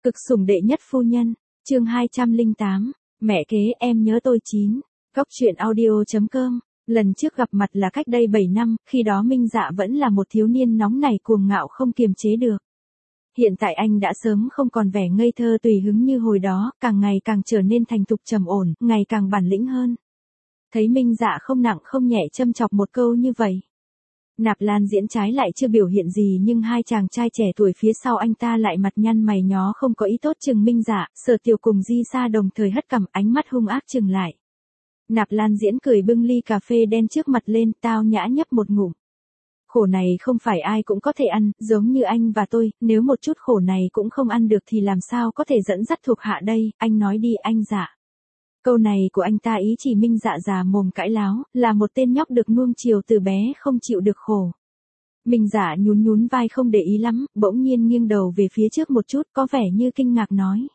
Cực sủng đệ nhất phu nhân, chương 208, mẹ kế em nhớ tôi 9, góc truyện audio.com. Lần trước gặp mặt là cách đây 7 năm, khi đó Minh Dạ vẫn là một thiếu niên nóng nảy cuồng ngạo không kiềm chế được. Hiện tại anh đã sớm không còn vẻ ngây thơ tùy hứng như hồi đó, càng ngày càng trở nên thành thục trầm ổn, ngày càng bản lĩnh hơn. Thấy Minh Dạ không nặng không nhẹ châm chọc một câu như vậy. Nạp Lan Diễn trái lại chưa biểu hiện gì, nhưng hai chàng trai trẻ tuổi phía sau anh ta lại mặt nhăn mày nhó không có ý tốt chừng Minh Dạ. Sở Tiểu cùng Di Sa đồng thời hất cằm, ánh mắt hung ác chừng lại. Nạp Lan Diễn cười bưng ly cà phê đen trước mặt lên, tao nhã nhấp một ngụm. Khổ này không phải ai cũng có thể ăn, giống như anh và tôi, nếu một chút khổ này cũng không ăn được thì làm sao có thể dẫn dắt thuộc hạ đây, anh nói đi anh Dạ. Câu này của anh ta ý chỉ Minh Dạ già mồm cãi láo, là một tên nhóc được nuông chiều từ bé không chịu được khổ. Minh Dạ nhún nhún vai không để ý lắm, bỗng nhiên nghiêng đầu về phía trước một chút, có vẻ như kinh ngạc nói.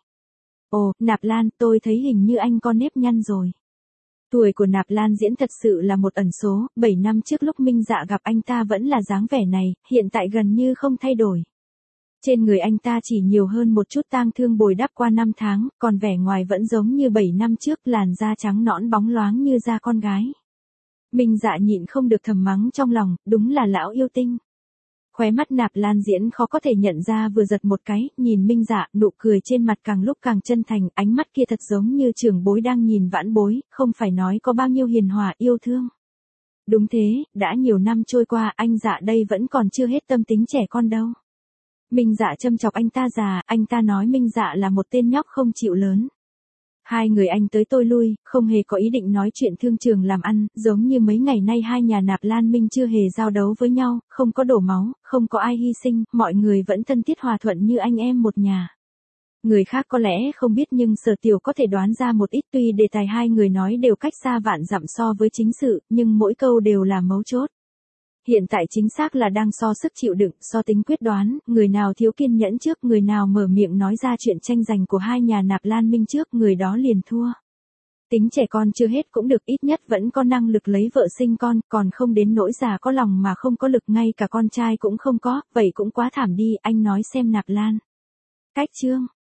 Ồ, Nạp Lan, tôi thấy hình như anh có nếp nhăn rồi. Tuổi của Nạp Lan Diễn thật sự là một ẩn số, 7 năm trước lúc Minh Dạ gặp anh ta vẫn là dáng vẻ này, hiện tại gần như không thay đổi. Trên người anh ta chỉ nhiều hơn một chút tang thương bồi đắp qua 5 tháng, còn vẻ ngoài vẫn giống như 7 năm trước, làn da trắng nõn bóng loáng như da con gái. Minh Dạ nhịn không được thầm mắng trong lòng, đúng là lão yêu tinh. Khóe mắt Nạp Lan Diễn khó có thể nhận ra vừa giật một cái, nhìn Minh Dạ, nụ cười trên mặt càng lúc càng chân thành, ánh mắt kia thật giống như trưởng bối đang nhìn vãn bối, không phải nói có bao nhiêu hiền hòa yêu thương. Đúng thế, đã nhiều năm trôi qua, anh Dạ đây vẫn còn chưa hết tâm tính trẻ con đâu. Minh Dạ châm chọc anh ta già, anh ta nói Minh Dạ là một tên nhóc không chịu lớn. Hai người anh tới tôi lui, không hề có ý định nói chuyện thương trường làm ăn, giống như mấy ngày nay hai nhà Nạp Lan Minh chưa hề giao đấu với nhau, không có đổ máu, không có ai hy sinh, mọi người vẫn thân thiết hòa thuận như anh em một nhà. Người khác có lẽ không biết nhưng Sở Tiểu có thể đoán ra một ít, tuy đề tài hai người nói đều cách xa vạn dặm so với chính sự, nhưng mỗi câu đều là mấu chốt. Hiện tại chính xác là đang so sức chịu đựng, so tính quyết đoán, người nào thiếu kiên nhẫn trước, người nào mở miệng nói ra chuyện tranh giành của hai nhà Nạp Lan Minh trước, người đó liền thua. Tính trẻ con chưa hết cũng được, ít nhất vẫn có năng lực lấy vợ sinh con, còn không đến nỗi già có lòng mà không có lực, ngay cả con trai cũng không có, vậy cũng quá thảm đi, anh nói xem Nạp Lan. Cách chương,